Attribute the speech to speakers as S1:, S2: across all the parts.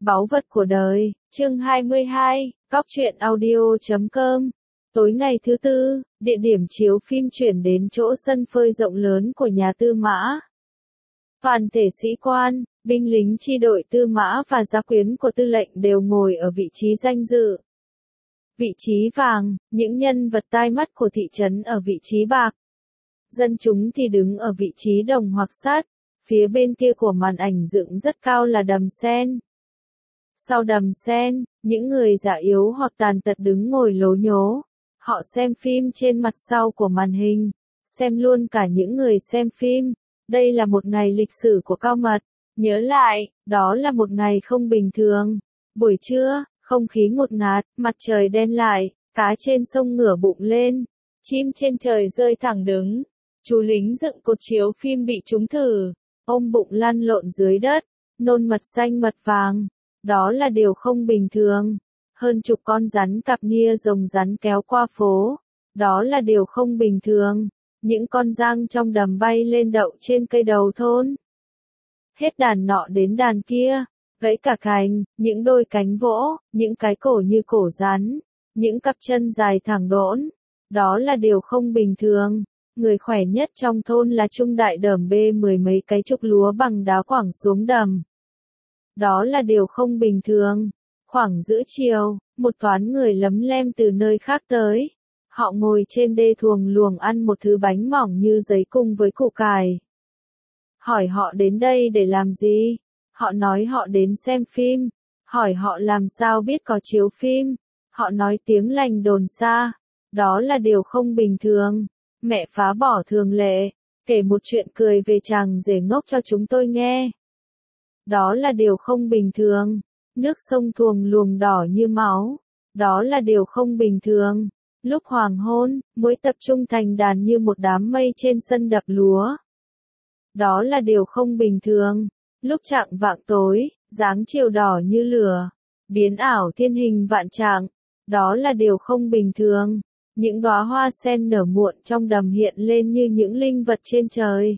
S1: Báu vật của đời, chương 22, Góc truyện audio.com. Tối ngày thứ Tư, địa điểm chiếu phim chuyển đến chỗ sân phơi rộng lớn của nhà Tư Mã. Toàn thể sĩ quan, binh lính chi đội Tư Mã và gia quyến của tư lệnh đều ngồi ở vị trí danh dự. Vị trí vàng, những nhân vật tai mắt của thị trấn ở vị trí bạc. Dân chúng thì đứng ở vị trí đồng hoặc sắt, phía bên kia của màn ảnh dựng rất cao là đầm sen. Sau đầm sen, những người già yếu hoặc tàn tật đứng ngồi lố nhố. Họ xem phim trên mặt sau của màn hình, xem luôn cả những người xem phim. Đây là một ngày lịch sử của Cao Mật. Nhớ lại, đó là một ngày không bình thường. Buổi trưa, không khí ngột ngạt, mặt trời đen lại, cá trên sông ngửa bụng lên, chim trên trời rơi thẳng đứng. Chú lính dựng cột chiếu phim bị trúng thử, ôm bụng lăn lộn dưới đất, nôn mật xanh mật vàng. Đó là điều không bình thường. Hơn chục con rắn cặp nia rồng rắn kéo qua phố. Đó là điều không bình thường. Những con giang trong đầm bay lên đậu trên cây đầu thôn. Hết đàn nọ đến đàn kia, gãy cả cành, những đôi cánh vỗ, những cái cổ như cổ rắn, những cặp chân dài thẳng đỗn. Đó là điều không bình thường. Người khỏe nhất trong thôn là Trung Đại đởm bê mười mấy cái trục lúa bằng đá quẳng xuống đầm. Đó là điều không bình thường. Khoảng giữa chiều, một toán người lấm lem từ nơi khác tới. Họ ngồi trên đê thuồng luồng ăn một thứ bánh mỏng như giấy cùng với củ cải. Hỏi họ đến đây để làm gì? Họ nói họ đến xem phim. Hỏi họ làm sao biết có chiếu phim? Họ nói tiếng lành đồn xa. Đó là điều không bình thường. Mẹ phá bỏ thường lệ, kể một chuyện cười về chàng rể ngốc cho chúng tôi nghe. Đó là điều không bình thường. Nước sông thuồng luồng đỏ như máu. Đó là điều không bình thường. Lúc hoàng hôn, muỗi tập trung thành đàn như một đám mây trên sân đập lúa. Đó là điều không bình thường. Lúc chạng vạng tối, dáng chiều đỏ như lửa, biến ảo thiên hình vạn trạng. Đó là điều không bình thường. Những đóa hoa sen nở muộn trong đầm hiện lên như những linh vật trên trời.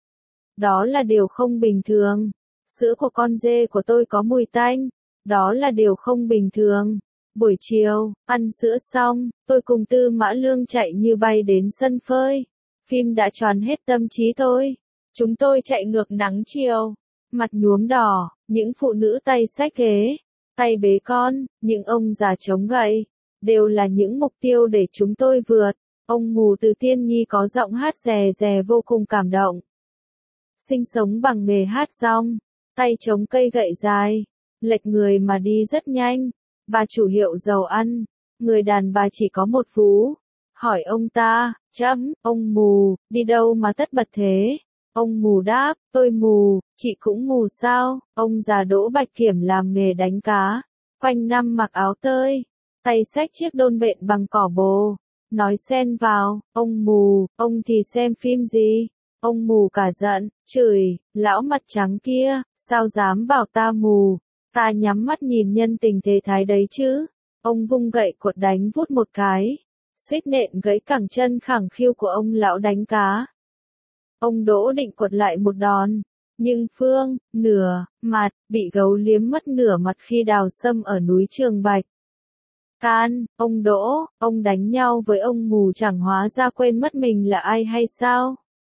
S1: Đó là điều không bình thường. Sữa của con dê của tôi có mùi tanh. Đó là điều không bình thường. Buổi chiều, ăn sữa xong, tôi cùng Tư Mã Lương chạy như bay đến sân phơi. Phim đã choán hết tâm trí tôi. Chúng tôi chạy ngược nắng chiều. Mặt nhuốm đỏ, những phụ nữ tay xách ghế, tay bế con, những ông già chống gậy. Đều là những mục tiêu để chúng tôi vượt. Ông mù từ Tiên Nhi có giọng hát rè rè vô cùng cảm động. Sinh sống bằng nghề hát rong, tay chống cây gậy dài, lệch người mà đi rất nhanh. Bà chủ hiệu giàu ăn, người đàn bà chỉ có một vú. Hỏi ông ta, ông mù, đi đâu mà tất bật thế? Ông mù đáp, tôi mù, chị cũng mù sao? Ông già Đỗ Bạch Kiểm làm nghề đánh cá, quanh năm mặc áo tơi, tay xách chiếc đôn bện bằng cỏ bồ, nói xen vào, ông mù, ông thì xem phim gì? Ông mù cả giận, chửi, lão mặt trắng kia, sao dám bảo ta mù? Ta nhắm mắt nhìn nhân tình thế thái đấy chứ. Ông vung gậy cột đánh vút một cái, suýt nện gãy cẳng chân khẳng khiu của ông lão đánh cá. Ông Đỗ định cột lại một đòn, nhưng Phương, nửa mặt, bị gấu liếm mất nửa mặt khi đào sâm ở núi Trường Bạch. Can, ông Đỗ, ông đánh nhau với ông mù chẳng hóa ra quên mất mình là ai hay sao?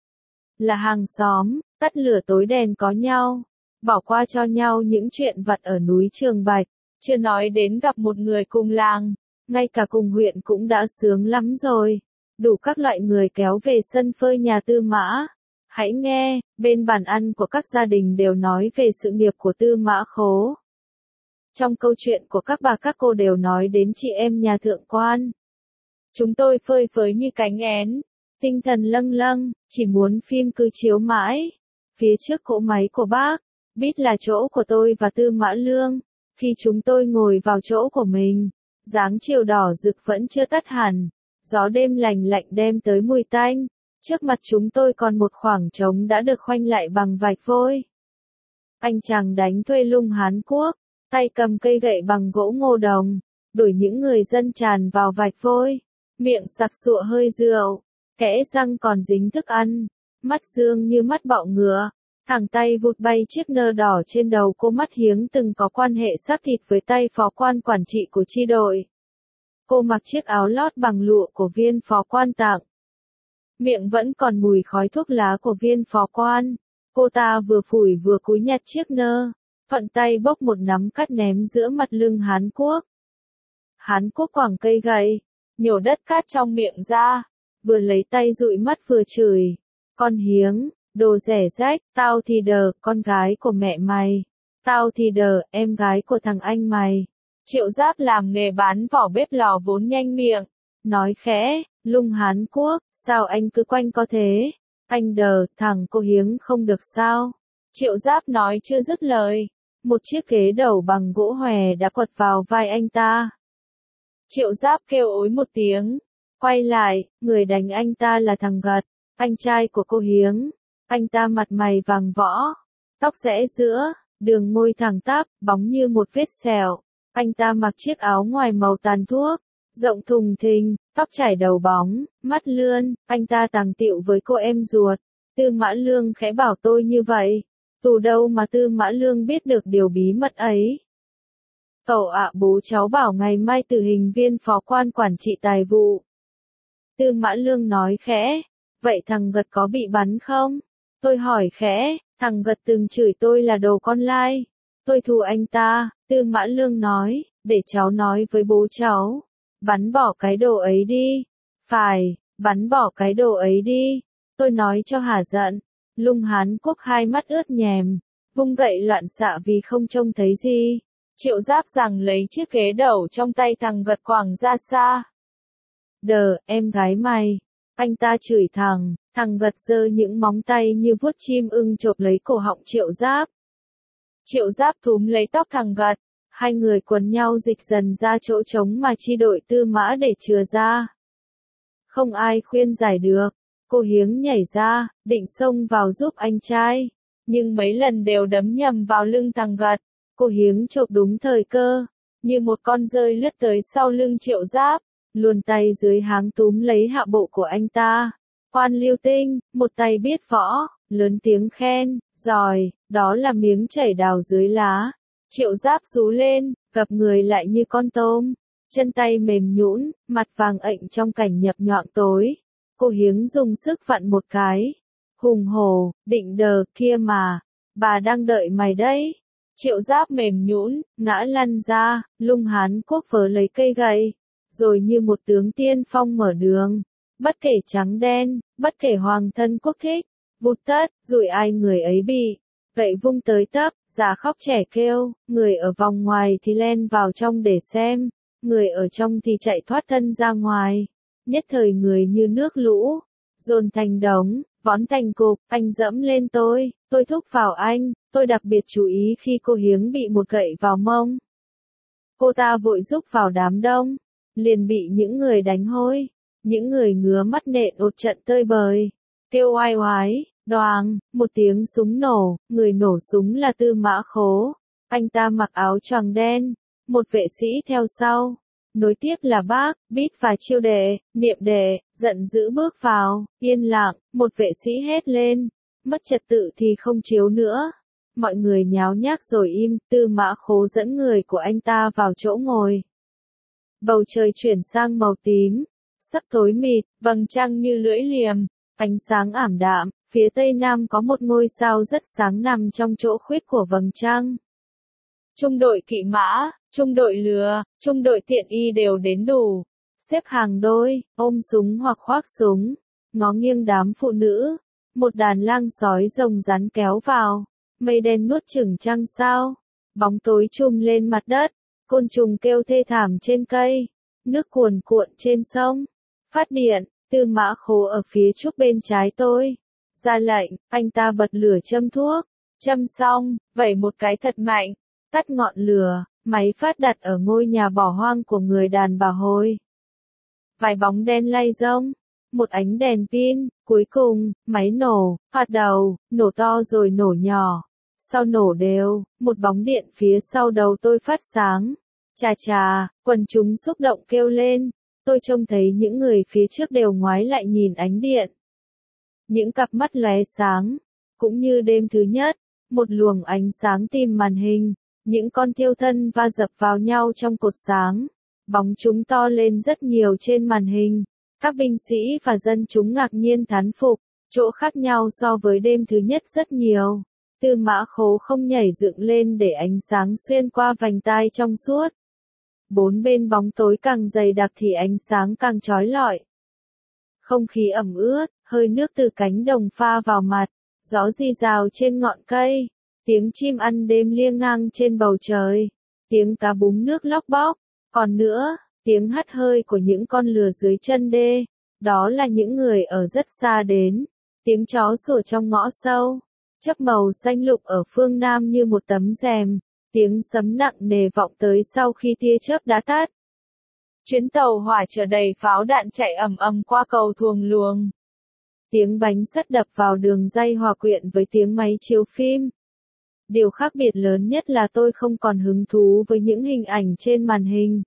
S1: Là hàng xóm, tắt lửa tối đèn có nhau, bỏ qua cho nhau những chuyện vặt ở núi Trường Bạch, chưa nói đến gặp một người cùng làng, ngay cả cùng huyện cũng đã sướng lắm rồi. Đủ các loại người kéo về sân phơi nhà Tư Mã. Hãy nghe, bên bàn ăn của các gia đình đều nói về sự nghiệp của Tư Mã Khố. Trong câu chuyện của các bà các cô đều nói đến chị em nhà thượng quan. Chúng tôi phơi phới như cánh én, tinh thần lâng lâng, chỉ muốn phim cứ chiếu mãi. Phía trước cỗ máy của bác, biết là chỗ của tôi và Tư Mã Lương. Khi chúng tôi ngồi vào chỗ của mình, dáng chiều đỏ rực vẫn chưa tắt hẳn. Gió đêm lành lạnh đem tới mùi tanh. Trước mặt chúng tôi còn một khoảng trống đã được khoanh lại bằng vạch vôi. Anh chàng đánh thuê lung Hán Quốc, tay cầm cây gậy bằng gỗ ngô đồng, đuổi những người dân tràn vào vạch vôi, miệng sặc sụa hơi rượu, kẽ răng còn dính thức ăn, mắt dương như mắt bọ ngựa, Thẳng tay vụt bay chiếc nơ đỏ trên đầu cô. Mắt Hiếng từng có quan hệ xác thịt với tay phó quan quản trị của chi đội. Cô mặc chiếc áo lót bằng lụa của viên phó quan tặng. Miệng vẫn còn mùi khói thuốc lá của viên phó quan. Cô ta vừa phủi vừa cúi nhặt chiếc nơ, thuận tay bốc một nắm cát ném giữa mặt lưng Hán Quốc. Hán Quốc quẳng cây gậy, nhổ đất cát trong miệng ra, vừa lấy tay dụi mắt vừa chửi. Con Hiếng, đồ rẻ rách, tao thì đờ, con gái của mẹ mày. Tao thì đờ, em gái của thằng anh mày. Triệu Giáp làm nghề bán vỏ bếp lò vốn nhanh miệng, nói khẽ, Lung Hán Quốc, sao anh cứ quanh co thế? Anh đờ, thằng cô Hiếng không được sao? Triệu Giáp nói chưa dứt lời, một chiếc ghế đầu bằng gỗ hòe đã quật vào vai anh ta. Triệu Giáp kêu ối một tiếng, quay lại, người đánh anh ta là thằng Gật, anh trai của cô Hiếng. Anh ta mặt mày vàng võ, tóc rẽ giữa, đường môi thẳng tắp, bóng như một vết sẹo. Anh ta mặc chiếc áo ngoài màu tàn thuốc, rộng thùng thình, tóc chải đầu bóng, mắt lươn. Anh ta tàng tiệu với cô em ruột. Tư Mã Lương khẽ bảo tôi như vậy. Từ đâu mà Tư Mã Lương biết được điều bí mật ấy? Cậu ạ, bố cháu bảo ngày mai tử hình viên phó quan quản trị tài vụ. Tư Mã Lương nói khẽ. Vậy thằng Gật có bị bắn không? Tôi hỏi khẽ. Thằng Gật từng chửi tôi là đồ con lai. Tôi thù anh ta. Tư Mã Lương nói, để cháu nói với bố cháu. Bắn bỏ cái đồ ấy đi. Phải, bắn bỏ cái đồ ấy đi. Tôi nói cho hả giận. Lung Hán Quốc hai mắt ướt nhèm, vung gậy loạn xạ vì không trông thấy gì. Triệu Giáp rằng lấy chiếc ghế đầu trong tay thằng Gật quẳng ra xa. Đờ, em gái mày. Anh ta chửi thằng Gật giơ những móng tay như vuốt chim ưng chộp lấy cổ họng Triệu Giáp. Triệu Giáp túm lấy tóc thằng Gật, hai người quấn nhau dịch dần ra chỗ trống mà chi đội Tư Mã để chừa ra. Không ai khuyên giải được, cô Hiếng nhảy ra, định xông vào giúp anh trai, nhưng mấy lần đều đấm nhầm vào lưng thằng Gật. Cô Hiếng chộp đúng thời cơ, như một con dơi lướt tới sau lưng Triệu Giáp, luồn tay dưới háng túm lấy hạ bộ của anh ta. Quan Lưu Tinh, một tay biết võ, lớn tiếng khen, giỏi, đó là miếng chảy đào dưới lá. Triệu Giáp rú lên, gập người lại như con tôm, chân tay mềm nhũn, mặt vàng ệnh trong cảnh nhập nhọn tối. Cô Hiếng dùng sức vặn một cái, hùng hổ, định đờ, kia mà, bà đang đợi mày đấy. Triệu Giáp mềm nhũn, ngã lăn ra. Lung Hán Quốc vớ lấy cây gậy, rồi như một tướng tiên phong mở đường. Bất kể trắng đen, bất kể hoàng thân quốc thích, vụt tất, rủi ai người ấy bị. Gậy vung tới tấp, già khóc trẻ kêu, người ở vòng ngoài thì len vào trong để xem, người ở trong thì chạy thoát thân ra ngoài. Nhất thời người như nước lũ, dồn thành đống, vón thành cục. Anh dẫm lên tôi thúc vào anh. Tôi đặc biệt chú ý khi cô Hiếng bị một gậy vào mông. Cô ta vội rúc vào đám đông, liền bị những người đánh hôi, những người ngứa mắt nện một trận tơi bời, kêu oai oái. Đoàng, một tiếng súng nổ, người nổ súng là Tư Mã Khố. Anh ta mặc áo choàng đen, một vệ sĩ theo sau. Nối tiếp là Bác, Bít và Chiêu Đệ, Niệm Đệ, giận dữ bước vào. Yên lặng, một vệ sĩ hét lên, mất trật tự thì không chiếu nữa. Mọi người nháo nhác rồi im. Tư Mã Khố dẫn người của anh ta vào chỗ ngồi. Bầu trời chuyển sang màu tím, sắp tối mịt, vầng trăng như lưỡi liềm, ánh sáng ảm đạm. Phía tây nam có một ngôi sao rất sáng nằm trong chỗ khuyết của vầng trăng. Trung đội kỵ mã, trung đội lừa, trung đội tiện y đều đến đủ. Xếp hàng đôi, ôm súng hoặc khoác súng, ngó nghiêng đám phụ nữ. Một đàn lang sói rồng rắn kéo vào. Mây đen nuốt chửng trăng sao. Bóng tối trùm lên mặt đất. Côn trùng kêu thê thảm trên cây. Nước cuồn cuộn trên sông. Phát điện, Tư Mã Khố ở phía trước bên trái tôi. Ra lệnh, anh ta bật lửa châm thuốc. Châm xong, vẩy một cái thật mạnh. Tắt ngọn lửa, máy phát đặt ở ngôi nhà bỏ hoang của người đàn bà Hồi. Vài bóng đen lay rông. Một ánh đèn pin, cuối cùng, máy nổ, hoạt đầu, nổ to rồi nổ nhỏ. Sau nổ đều, một bóng điện phía sau đầu tôi phát sáng. Chà chà, quần chúng xúc động kêu lên. Tôi trông thấy những người phía trước đều ngoái lại nhìn ánh điện. Những cặp mắt lóe sáng, Cũng như đêm thứ nhất, một luồng ánh sáng tìm màn hình, những con thiêu thân va dập vào nhau trong cột sáng. Bóng chúng to lên rất nhiều trên màn hình. Các binh sĩ và dân chúng ngạc nhiên thán phục, chỗ khác nhau so với đêm thứ nhất rất nhiều. Tư Mã Khố không nhảy dựng lên để ánh sáng xuyên qua vành tai trong suốt. Bốn bên bóng tối càng dày đặc thì ánh sáng càng chói lọi. Không khí ẩm ướt, hơi nước từ cánh đồng pha vào mặt, gió rì rào trên ngọn cây, tiếng chim ăn đêm liêng ngang trên bầu trời, tiếng cá búng nước lóc bóc, còn nữa, tiếng hắt hơi của những con lừa dưới chân đê, đó là những người ở rất xa đến, tiếng chó sủa trong ngõ sâu, chớp màu xanh lục ở phương Nam như một tấm rèm, tiếng sấm nặng nề vọng tới sau khi tia chớp đã tắt. Chuyến tàu hỏa chở đầy pháo đạn chạy ầm ầm qua cầu Thuồng Luồng. Tiếng bánh sắt đập vào đường ray hòa quyện với tiếng máy chiếu phim. Điều khác biệt lớn nhất là tôi không còn hứng thú với những hình ảnh trên màn hình.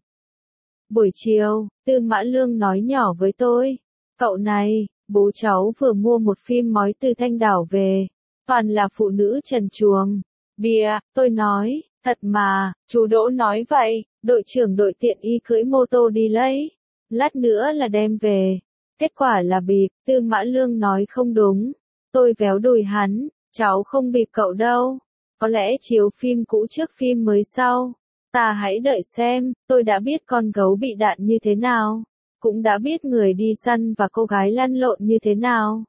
S1: Buổi chiều, Tư Mã Lương nói nhỏ với tôi, cậu này, bố cháu vừa mua một phim mói từ Thanh Đảo về, toàn là phụ nữ trần truồng. Bìa, tôi nói, thật mà, chú Đỗ nói vậy, đội trưởng đội tiện y cưỡi mô tô đi lấy, lát nữa là đem về. Kết quả là bịp, Tư Mã Lương nói không đúng. Tôi véo đùi hắn, cháu không bịp cậu đâu. Có lẽ chiếu phim cũ trước phim mới sau. Ta hãy đợi xem, tôi đã biết con gấu bị đạn như thế nào. Cũng đã biết người đi săn và cô gái lăn lộn như thế nào.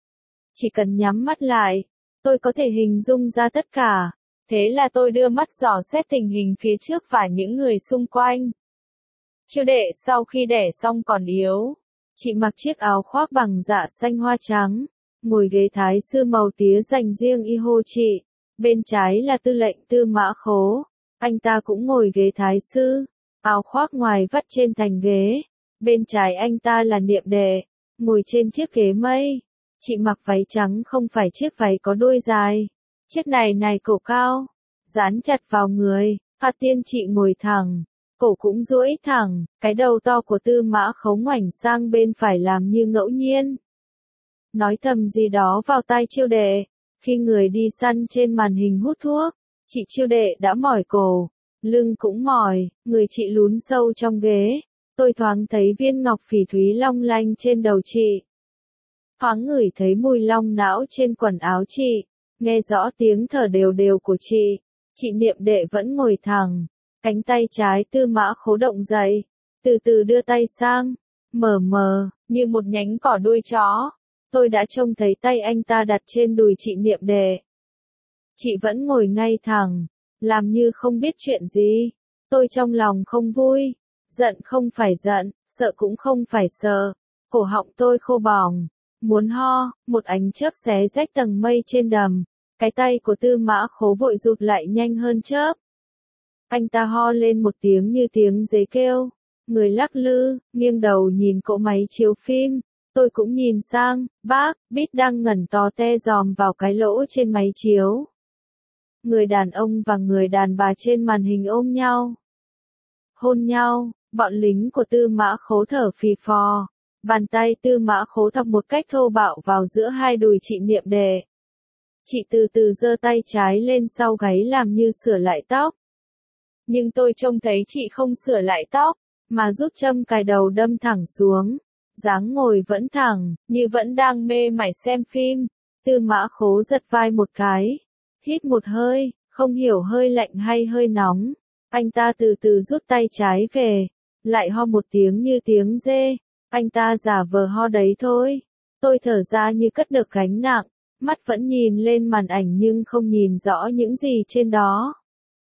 S1: Chỉ cần nhắm mắt lại, tôi có thể hình dung ra tất cả. Thế là tôi đưa mắt dò xét tình hình phía trước và những người xung quanh. Chiêu đệ sau khi đẻ xong còn yếu. Chị mặc chiếc áo khoác bằng dạ xanh hoa trắng, ngồi ghế thái sư màu tía dành riêng y hô chị. Bên trái là tư lệnh Tư Mã Khố, anh ta cũng ngồi ghế thái sư, áo khoác ngoài vắt trên thành ghế. Bên trái anh ta là Niệm Đệ, ngồi trên chiếc ghế mây. Chị mặc váy trắng không phải chiếc váy có đuôi dài. Chiếc này cổ cao, dán chặt vào người, Phạt Tiên chị ngồi thẳng. Cổ cũng duỗi thẳng, cái đầu to của Tư Mã Khấu ngoảnh sang bên phải làm như ngẫu nhiên. Nói thầm gì đó vào tai Chiêu Đệ, khi người đi săn trên màn hình hút thuốc, chị Chiêu Đệ đã mỏi cổ, lưng cũng mỏi, người chị lún sâu trong ghế, tôi thoáng thấy viên ngọc phỉ thúy long lanh trên đầu chị. Thoáng ngửi thấy mùi long não trên quần áo chị, nghe rõ tiếng thở đều đều của chị Niệm Đệ vẫn ngồi thẳng. Cánh tay trái Tư Mã Khố động dậy, từ từ đưa tay sang, mờ mờ, như một nhánh cỏ đuôi chó. Tôi đã trông thấy tay anh ta đặt trên đùi chị Niệm Đệ. Chị vẫn ngồi ngay thẳng, làm như không biết chuyện gì. Tôi trong lòng không vui, giận không phải giận, sợ cũng không phải sợ. Cổ họng tôi khô bỏng, muốn ho, một ánh chớp xé rách tầng mây trên đầm. Cái tay của Tư Mã Khố vội rụt lại nhanh hơn chớp. Anh ta ho lên một tiếng như tiếng dế kêu, người lắc lư, nghiêng đầu nhìn cỗ máy chiếu phim, tôi cũng nhìn sang, bác, Bít đang ngẩn to te dòm vào cái lỗ trên máy chiếu. Người đàn ông và người đàn bà trên màn hình ôm nhau, hôn nhau, bọn lính của Tư Mã Khố thở phì phò, bàn tay Tư Mã Khố thọc một cách thô bạo vào giữa hai đùi chị Niệm Đệ. Chị từ từ giơ tay trái lên sau gáy làm như sửa lại tóc. Nhưng tôi trông thấy chị không sửa lại tóc, mà rút châm cài đầu đâm thẳng xuống. Dáng ngồi vẫn thẳng, như vẫn đang mê mải xem phim. Tư Mã Khố giật vai một cái. Hít một hơi, không hiểu hơi lạnh hay hơi nóng. Anh ta từ từ rút tay trái về. Lại ho một tiếng như tiếng dê. Anh ta giả vờ ho đấy thôi. Tôi thở ra như cất được gánh nặng. Mắt vẫn nhìn lên màn ảnh nhưng không nhìn rõ những gì trên đó.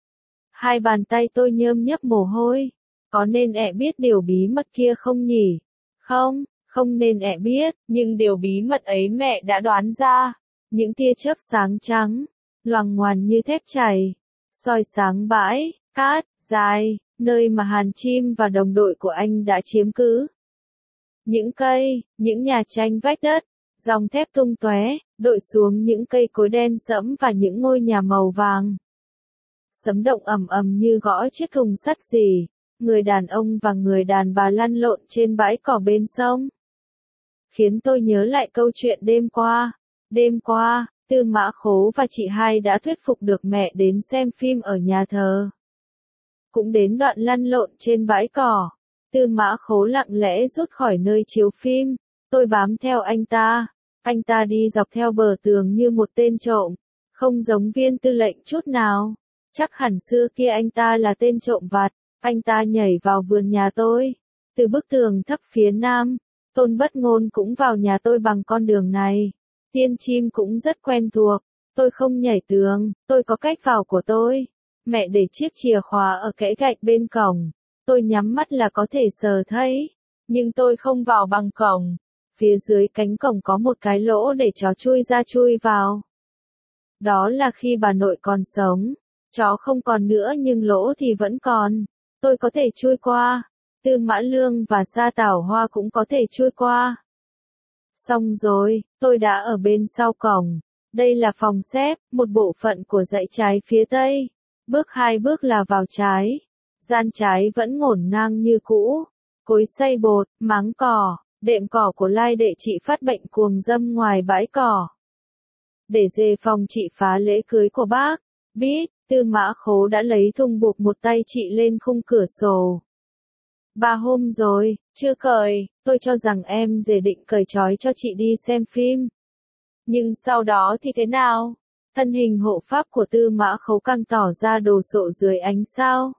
S1: Hai bàn tay tôi nhơm nhớp mồ hôi. Có nên ẹ biết điều bí mật kia không nhỉ? Không, không nên ẹ biết, nhưng điều bí mật ấy mẹ đã đoán ra. Những tia chớp sáng trắng, loằng ngoằn như thép chảy, soi sáng bãi, cát, dài, nơi mà Hàn Chim và đồng đội của anh đã chiếm cứ. Những cây, những nhà tranh vách đất, dòng thép tung tóe, đội xuống những cây cối đen sẫm và những ngôi nhà màu vàng. Sấm động ầm ầm như gõ chiếc thùng sắt xì, người đàn ông và người đàn bà lăn lộn trên bãi cỏ bên sông. Khiến tôi nhớ lại câu chuyện đêm qua. Đêm qua, Tư Mã Khố và chị hai đã thuyết phục được mẹ đến xem phim ở nhà thờ. Cũng đến đoạn lăn lộn trên bãi cỏ. Tư Mã Khố lặng lẽ rút khỏi nơi chiếu phim. Tôi bám theo anh ta. Anh ta đi dọc theo bờ tường như một tên trộm. Không giống Viên Tư lệnh chút nào. Chắc hẳn xưa kia anh ta là tên trộm vặt. Anh ta nhảy vào vườn nhà tôi. Từ bức tường thấp phía nam, Tôn Bất Ngôn cũng vào nhà tôi bằng con đường này. Tiên chim cũng rất quen thuộc. Tôi không nhảy tường, tôi có cách vào của tôi. Mẹ để chiếc chìa khóa ở kẽ gạch bên cổng. Tôi nhắm mắt là có thể sờ thấy. Nhưng tôi không vào bằng cổng. Phía dưới cánh cổng có một cái lỗ để chó chui ra chui vào. Đó là khi bà nội còn sống. Chó không còn nữa nhưng lỗ thì vẫn còn. Tôi có thể chui qua. Tư Mã Lương và Sa Tảo Hoa cũng có thể chui qua. Xong rồi, tôi đã ở bên sau cổng. Đây là phòng xếp, một bộ phận của dãy trái phía tây. Bước 2 bước là vào trái. Gian trái vẫn ngổn ngang như cũ. Cối xay bột, máng cỏ, đệm cỏ của Lai đệ chị phát bệnh cuồng dâm ngoài bãi cỏ. Để đề phòng chị phá lễ cưới của bác, biết, Tư Mã Khố đã lấy thùng buộc một tay chị lên khung cửa sổ. 3 hôm rồi, chưa cởi, tôi cho rằng em dề định cởi trói cho chị đi xem phim. Nhưng sau đó thì thế nào? Thân hình hộ pháp của Tư Mã Khấu càng tỏ ra đồ sộ dưới ánh sao.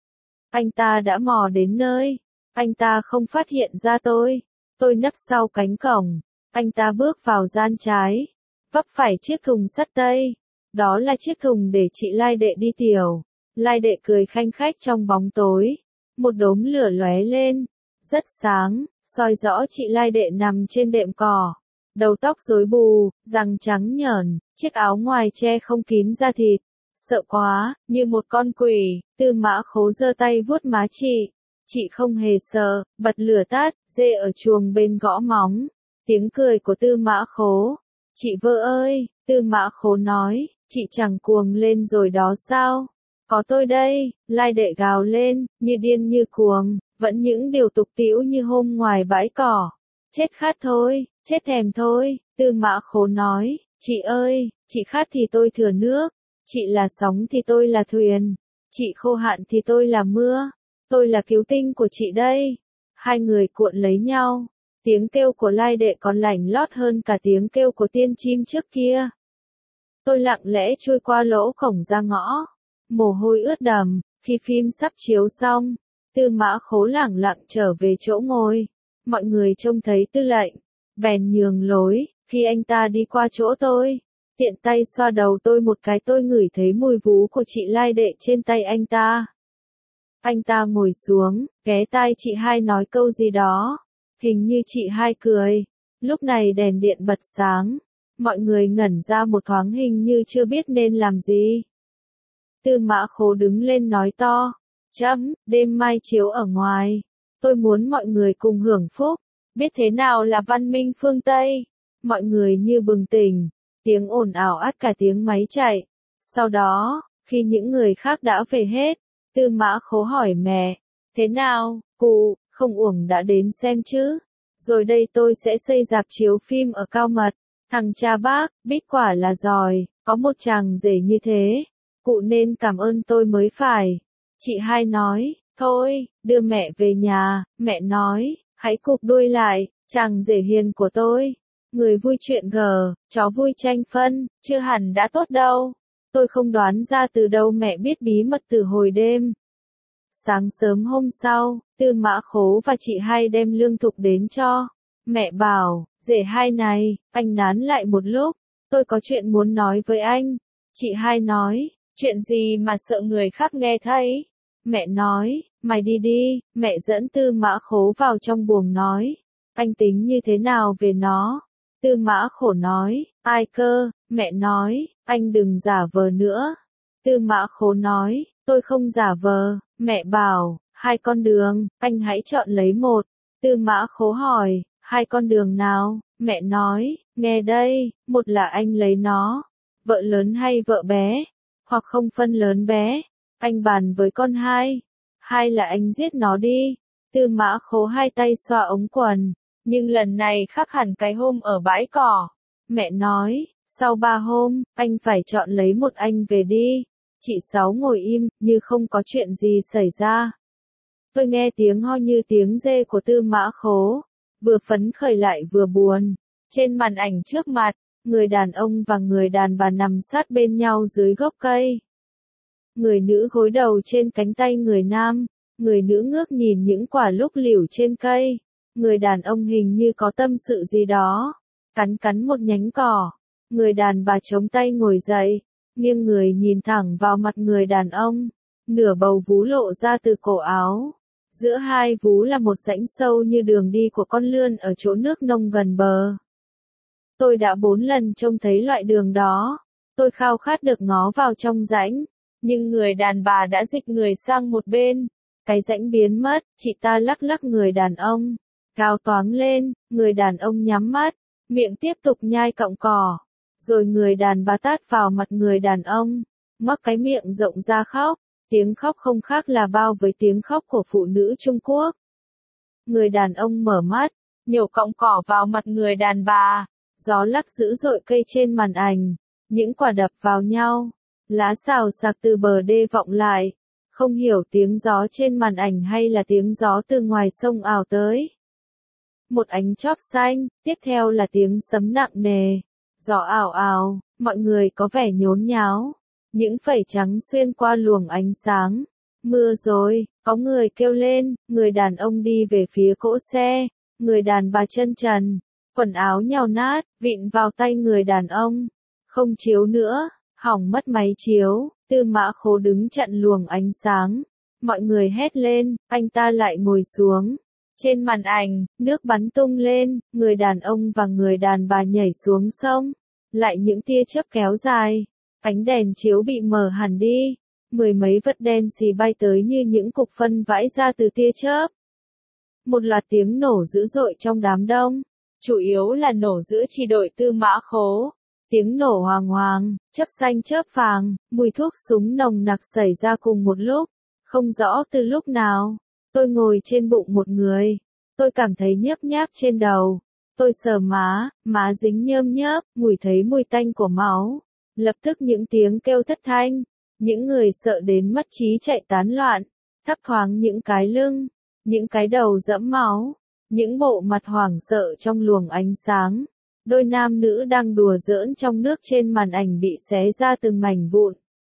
S1: Anh ta đã mò đến nơi. Anh ta không phát hiện ra tôi. Tôi nấp sau cánh cổng. Anh ta bước vào gian trái. Vấp phải chiếc thùng sắt tây. Đó là chiếc thùng để chị Lai đệ đi tiểu. Lai đệ cười khanh khách trong bóng tối. Một đốm lửa lóe lên. Rất sáng, soi rõ chị Lai đệ nằm trên đệm cỏ. Đầu tóc rối bù, răng trắng nhởn, chiếc áo ngoài che không kín da thịt. Sợ quá, như một con quỷ, Tư Mã Khố giơ tay vuốt má chị. Chị không hề sợ, bật lửa tắt, dê ở chuồng bên gõ móng. Tiếng cười của Tư Mã Khố. Chị vợ ơi, Tư Mã Khố nói, chị chẳng cuồng lên rồi đó sao? Có tôi đây, Lai đệ gào lên, như điên như cuồng, vẫn những điều tục tĩu như hôm ngoài bãi cỏ. Chết khát thôi, chết thèm thôi, Tư Mã Khố nói, chị ơi, chị khát thì tôi thừa nước, chị là sóng thì tôi là thuyền, chị khô hạn thì tôi là mưa, tôi là cứu tinh của chị đây. Hai người cuộn lấy nhau, tiếng kêu của Lai đệ còn lảnh lót hơn cả tiếng kêu của tiên chim trước kia. Tôi lặng lẽ chui qua lỗ cổng ra ngõ, mồ hôi ướt đầm. Khi phim sắp chiếu xong, Tư Mã Khố lẳng lặng trở về chỗ ngồi. Mọi người trông thấy Tư lệnh, bèn nhường lối. Khi anh ta đi qua chỗ tôi, tiện tay xoa đầu tôi một cái, tôi ngửi thấy mùi vú của chị Lai đệ trên tay anh ta. Anh ta ngồi xuống, ghé tai chị hai nói câu gì đó. Hình như chị hai cười. Lúc này đèn điện bật sáng. Mọi người ngẩn ra một thoáng, hình như chưa biết nên làm gì. Tư Mã Khố đứng lên nói to. Đêm mai chiếu ở ngoài. Tôi muốn mọi người cùng hưởng phúc. Biết thế nào là văn minh phương Tây. Mọi người như bừng tỉnh. Tiếng ồn ào át cả tiếng máy chạy. Sau đó, khi những người khác đã về hết, Tư Mã Khố hỏi mẹ. Thế nào, cụ, không uổng đã đến xem chứ? Rồi đây tôi sẽ xây rạp chiếu phim ở Cao Mật. Thằng cha bác, biết quả là giỏi, có một chàng rể như thế. Cụ nên cảm ơn tôi mới phải. Chị hai nói, thôi, đưa mẹ về nhà. Mẹ nói, hãy cụp đuôi lại, chàng rể hiền của tôi. Người vui chuyện gờ, chó vui tranh phân, chưa hẳn đã tốt đâu. Tôi không đoán ra từ đâu mẹ biết bí mật từ hồi đêm. Sáng sớm hôm sau, Tư Mã Khố và chị hai đem lương thực đến cho. Mẹ bảo, rể hai này, anh nán lại một lúc, tôi có chuyện muốn nói với anh. Chị hai nói, chuyện gì mà sợ người khác nghe thấy? Mẹ nói, mày đi đi. Mẹ dẫn Tư Mã Khố vào trong buồng nói, anh tính như thế nào về nó? Tư Mã Khổ nói, ai cơ? Mẹ nói, anh đừng giả vờ nữa. Tư Mã Khố nói, tôi không giả vờ. Mẹ bảo, hai con đường, anh hãy chọn lấy một. Tư Mã Khố hỏi, hai con đường nào? Mẹ nói, nghe đây, một là anh lấy nó, vợ lớn hay vợ bé, hoặc không phân lớn bé. Anh bàn với con hai. Hai là anh giết nó đi. Tư Mã Khố hai tay xoa ống quần, nhưng lần này khác hẳn cái hôm ở bãi cỏ. Mẹ nói, Sau 3 hôm, anh phải chọn lấy một anh về đi. Chị Sáu ngồi im, như không có chuyện gì xảy ra. Tôi nghe tiếng ho như tiếng rê của Tư Mã Khố, vừa phấn khởi lại vừa buồn. Trên màn ảnh trước mặt, người đàn ông và người đàn bà nằm sát bên nhau dưới gốc cây. Người nữ gối đầu trên cánh tay người nam, người nữ ngước nhìn những quả lúc liễu trên cây. Người đàn ông hình như có tâm sự gì đó, cắn cắn một nhánh cỏ. Người đàn bà chống tay ngồi dậy, nghiêng người nhìn thẳng vào mặt người đàn ông, nửa bầu vú lộ ra từ cổ áo. Giữa hai vú là một rãnh sâu như đường đi của con lươn ở chỗ nước nông gần bờ. Tôi đã 4 lần trông thấy loại đường đó. Tôi khao khát được ngó vào trong rãnh, nhưng người đàn bà đã dịch người sang một bên. Cái rãnh biến mất, chị ta lắc lắc người đàn ông, cao toáng lên, người đàn ông nhắm mắt, miệng tiếp tục nhai cọng cỏ. Rồi người đàn bà tát vào mặt người đàn ông, ngoác cái miệng rộng ra khóc. Tiếng khóc không khác là bao với tiếng khóc của phụ nữ Trung Quốc. Người đàn ông mở mắt, nhổ cọng cỏ vào mặt người đàn bà. Gió lắc dữ dội cây trên màn ảnh, những quả đập vào nhau, lá xào xạc từ bờ đê vọng lại. Không hiểu tiếng gió trên màn ảnh hay là tiếng gió từ ngoài sông ào tới. Một ánh chóp xanh, tiếp theo là tiếng sấm nặng nề. Gió ào ào, mọi người có vẻ nhốn nháo. Những phẩy trắng xuyên qua luồng ánh sáng. Mưa rồi, có người kêu lên, người đàn ông đi về phía cỗ xe. Người đàn bà chân trần, quần áo nhào nát, vịn vào tay người đàn ông. Không chiếu nữa, hỏng mất máy chiếu. Tư Mã Khố đứng chặn luồng ánh sáng. Mọi người hét lên, anh ta lại ngồi xuống. Trên màn ảnh, nước bắn tung lên, người đàn ông và người đàn bà nhảy xuống sông. Lại những tia chớp kéo dài. Ánh đèn chiếu bị mờ hẳn đi. Mười mấy vật đen xì bay tới như những cục phân vãi ra từ tia chớp. Một loạt tiếng nổ dữ dội trong đám đông. Chủ yếu là nổ giữa chi đội Tư Mã Khố. Tiếng nổ hoàng hoàng, chớp xanh chớp vàng, mùi thuốc súng nồng nặc xảy ra cùng một lúc. Không rõ từ lúc nào. Tôi ngồi trên bụng một người. Tôi cảm thấy nhớp nháp trên đầu. Tôi sờ má dính nhơm nhớp, ngửi thấy mùi tanh của máu. Lập tức những tiếng kêu thất thanh. Những người sợ đến mất trí chạy tán loạn. Thấp thoáng những cái lưng. Những cái đầu dẫm máu. Những bộ mặt hoảng sợ trong luồng ánh sáng. Đôi nam nữ đang đùa giỡn trong nước trên màn ảnh bị xé ra từng mảnh vụn.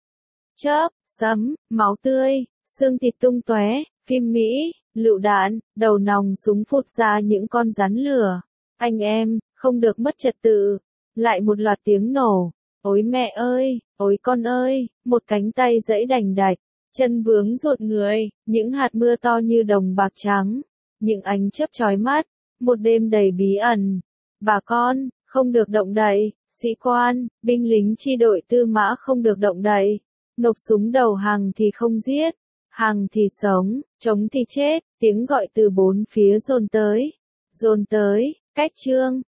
S1: Chớp, sấm, máu tươi, xương thịt tung tóe, phim Mỹ, lựu đạn, đầu nòng súng phụt ra những con rắn lửa. Anh em, không được mất trật tự. Lại một loạt tiếng nổ. Ôi mẹ ơi, ôi con ơi, một cánh tay giãy đành đạch, chân vướng ruột người, những hạt mưa to như đồng bạc trắng, những ánh chớp chói mắt, một đêm đầy bí ẩn. Bà con, không được động đậy, sĩ quan, binh lính chi đội Tư Mã không được động đậy, nộp súng đầu hàng thì không giết, hàng thì sống, chống thì chết, tiếng gọi từ bốn phía dồn tới, cách chương.